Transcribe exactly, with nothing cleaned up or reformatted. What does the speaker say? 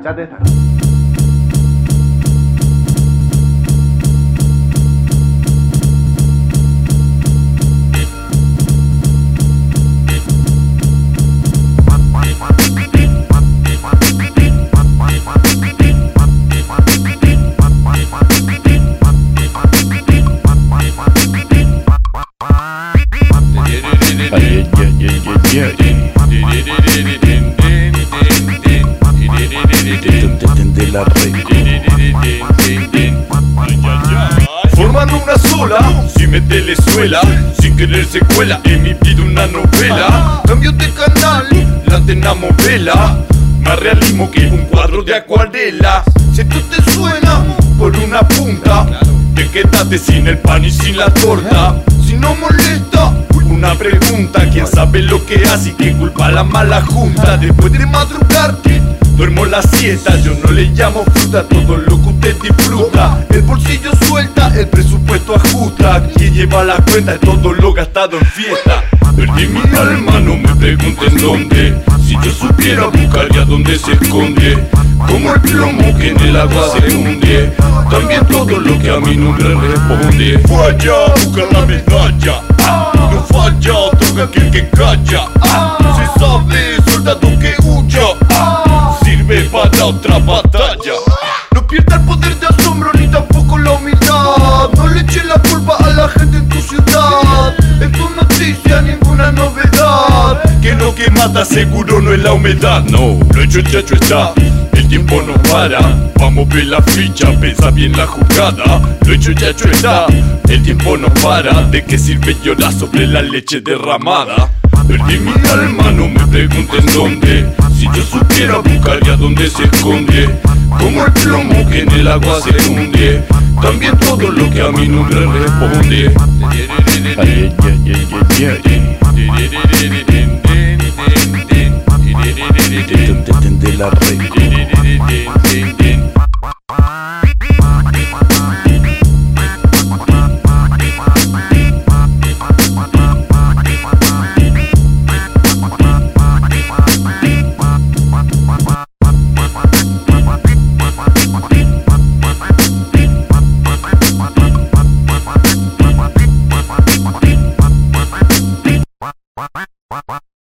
escuchate esta. Formando una sola, sin meterle suela, sin querer secuela, en mi vida una novela. Cambio de canal, la antena movela, más realismo que un cuadro de acuarela. Si esto te suena por una punta, te quedaste sin el pan y sin la torta. Si no molesta, una pregunta, ¿quién sabe lo que hace y qué culpa la mala junta? Después de madrugarte, duermo la siesta, yo no le llamo fruta, todo lo que usted disfruta. El bolsillo suelta, el presupuesto ajusta, quien lleva la cuenta de todo lo gastado en fiesta. Perdí mi alma, no me pregunten dónde, si yo supiera buscaría dónde se esconde. Como el plomo que en el agua se hunde, también todo lo que a mi nombre responde. Falla, busca la medalla, ah, no falla, toca aquel que calla, ah, se sabe, soldado que huya, ah, sirve para otra batalla. No pierda el poder de asombro ni tampoco la humildad, no le eche la culpa a la gente en tu ciudad. Es tu noticia, ninguna novedad, que lo que mata seguro no es la humedad. No, lo hecho ya hecho está, el tiempo no para, vamos a ver la ficha, pensa bien la jugada. Lo hecho ya hecho está, el tiempo no para, ¿de qué sirve llorar sobre la leche derramada? Perdí mi alma, no me pregunten dónde, si yo supiera buscaría dónde se esconde. Como el plomo que en el agua se hunde, también todo lo que a mi nombre responde. Ay, ay, ay, ay, ay.